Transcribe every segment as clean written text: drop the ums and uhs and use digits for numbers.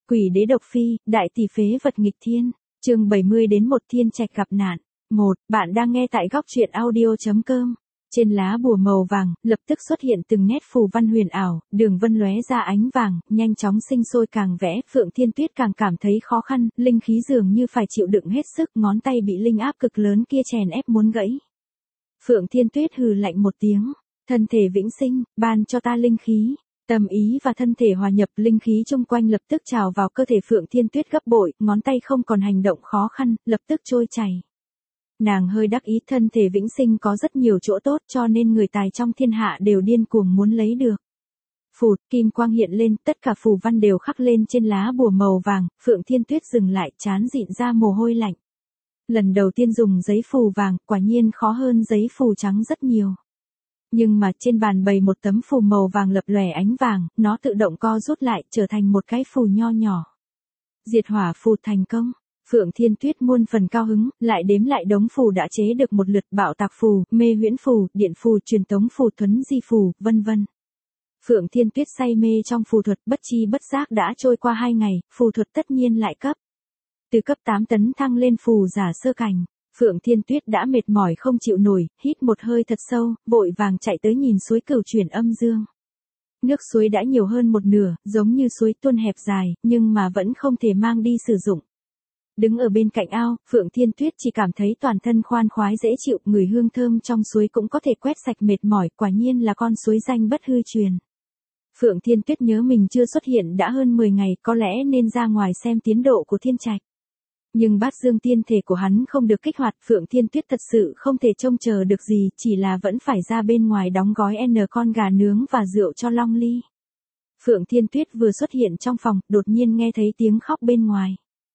Quỷ đế độc phi, đại tỷ phế vật nghịch thiên. Chương 70 đến một thiên trạch gặp nạn. 1. Bạn đang nghe tại góc truyện audio.com. Trên lá bùa màu vàng, lập tức xuất hiện từng nét phù văn huyền ảo, đường vân lóe ra ánh vàng, nhanh chóng sinh sôi càng vẽ, Phượng Thiên Tuyết càng cảm thấy khó khăn, linh khí dường như phải chịu đựng hết sức, ngón tay bị linh áp cực lớn kia chèn ép muốn gãy. Phượng Thiên Tuyết hừ lạnh một tiếng, thân thể vĩnh sinh, ban cho ta linh khí. Tâm ý và thân thể hòa nhập, linh khí chung quanh lập tức trào vào cơ thể Phượng Thiên Tuyết gấp bội, ngón tay không còn hành động khó khăn, lập tức trôi chảy. Nàng hơi đắc ý, thân thể vĩnh sinh có rất nhiều chỗ tốt cho nên người tài trong thiên hạ đều điên cuồng muốn lấy được. Phụt, kim quang hiện lên, tất cả phù văn đều khắc lên trên lá bùa màu vàng, Phượng Thiên Tuyết dừng lại, trán dịn ra mồ hôi lạnh. Lần đầu tiên dùng giấy phù vàng, quả nhiên khó hơn giấy phù trắng rất nhiều. Nhưng mà trên bàn bày một tấm phù màu vàng lập lòe ánh vàng, nó tự động co rút lại, trở thành một cái phù nho nhỏ. Diệt hỏa phù thành công. Phượng Thiên Tuyết muôn phần cao hứng, lại đếm lại đống phù đã chế được một lượt, bạo tạc phù, mê huyễn phù, điện phù, truyền tống phù, thuấn di phù, vân vân. Phượng Thiên Tuyết say mê trong phù thuật, bất chi bất giác đã trôi qua 2 ngày, phù thuật tất nhiên lại cấp. Từ cấp 8 tấn thăng lên phù giả sơ cảnh. Phượng Thiên Tuyết đã mệt mỏi không chịu nổi, hít một hơi thật sâu, vội vàng chạy tới nhìn suối Cửu Chuyển Âm Dương. Nước suối đã nhiều hơn một nửa, giống như suối tuôn hẹp dài, nhưng mà vẫn không thể mang đi sử dụng. Đứng ở bên cạnh ao, Phượng Thiên Tuyết chỉ cảm thấy toàn thân khoan khoái dễ chịu, mùi hương thơm trong suối cũng có thể quét sạch mệt mỏi, quả nhiên là con suối danh bất hư truyền. Phượng Thiên Tuyết nhớ mình chưa xuất hiện đã hơn 10 ngày, có lẽ nên ra ngoài xem tiến độ của thiên trạch. Nhưng bát dương tiên thể của hắn không được kích hoạt, Phượng Thiên Tuyết thật sự không thể trông chờ được gì, chỉ là vẫn phải ra bên ngoài đóng gói con gà nướng và rượu cho Long Ly. Phượng Thiên Tuyết vừa xuất hiện trong phòng, đột nhiên nghe thấy tiếng khóc bên ngoài.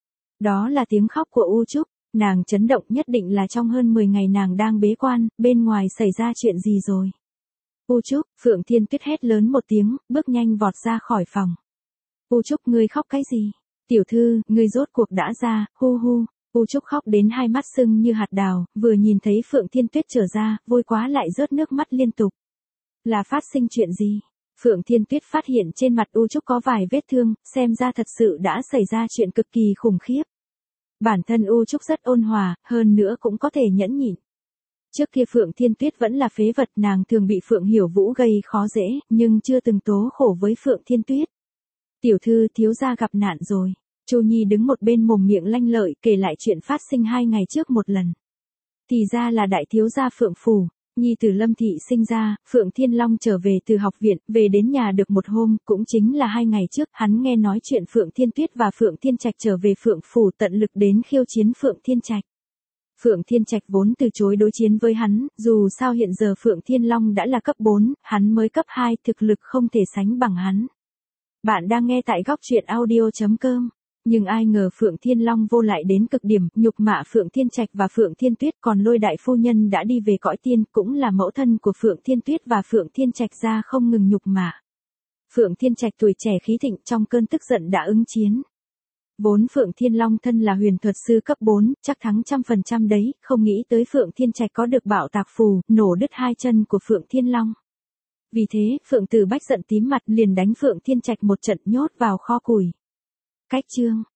Đó là tiếng khóc của U Trúc, nàng chấn động, nhất định là trong hơn 10 ngày nàng đang bế quan, bên ngoài xảy ra chuyện gì rồi. U Trúc, Phượng Thiên Tuyết hét lớn một tiếng, bước nhanh vọt ra khỏi phòng. U Trúc, ngươi khóc cái gì? Tiểu thư, ngươi rốt cuộc đã ra, hu hu. U Trúc khóc đến hai mắt sưng như hạt đào, vừa nhìn thấy Phượng Thiên Tuyết trở ra, vui quá lại rớt nước mắt liên tục. Là phát sinh chuyện gì? Phượng Thiên Tuyết phát hiện trên mặt U Trúc có vài vết thương, xem ra thật sự đã xảy ra chuyện cực kỳ khủng khiếp. Bản thân U Trúc rất ôn hòa, hơn nữa cũng có thể nhẫn nhịn. Trước kia Phượng Thiên Tuyết vẫn là phế vật, nàng thường bị Phượng Hiểu Vũ gây khó dễ, nhưng chưa từng tố khổ với Phượng Thiên Tuyết. Tiểu thư, thiếu gia gặp nạn rồi. Chu Nhi đứng một bên mồm miệng lanh lợi, kể lại chuyện phát sinh 2 ngày trước một lần. Thì ra là đại thiếu gia Phượng Phủ. Nhi tử Lâm Thị sinh ra, Phượng Thiên Long trở về từ học viện, về đến nhà được một hôm, cũng chính là 2 ngày trước, hắn nghe nói chuyện Phượng Thiên Tuyết và Phượng Thiên Trạch trở về Phượng Phủ, tận lực đến khiêu chiến Phượng Thiên Trạch. Phượng Thiên Trạch vốn từ chối đối chiến với hắn, dù sao hiện giờ Phượng Thiên Long đã là cấp 4, hắn mới cấp 2, thực lực không thể sánh bằng hắn. Bạn đang nghe tại góc truyện audio.com. Nhưng ai ngờ Phượng Thiên Long vô lại đến cực điểm, nhục mạ Phượng Thiên Trạch và Phượng Thiên Tuyết, còn Lôi đại phu nhân đã đi về cõi tiên, cũng là mẫu thân của Phượng Thiên Tuyết và Phượng Thiên Trạch ra không ngừng nhục mạ. Phượng Thiên Trạch tuổi trẻ khí thịnh, trong cơn tức giận đã ứng chiến. Vốn Phượng Thiên Long thân là huyền thuật sư cấp 4, chắc thắng 100% đấy, không nghĩ tới Phượng Thiên Trạch có được bạo tạc phù, nổ đứt 2 chân của Phượng Thiên Long. Vì thế, Phượng Tử Bách giận tím mặt liền đánh Phượng Thiên Trạch một trận, nhốt vào kho củi. Cách chương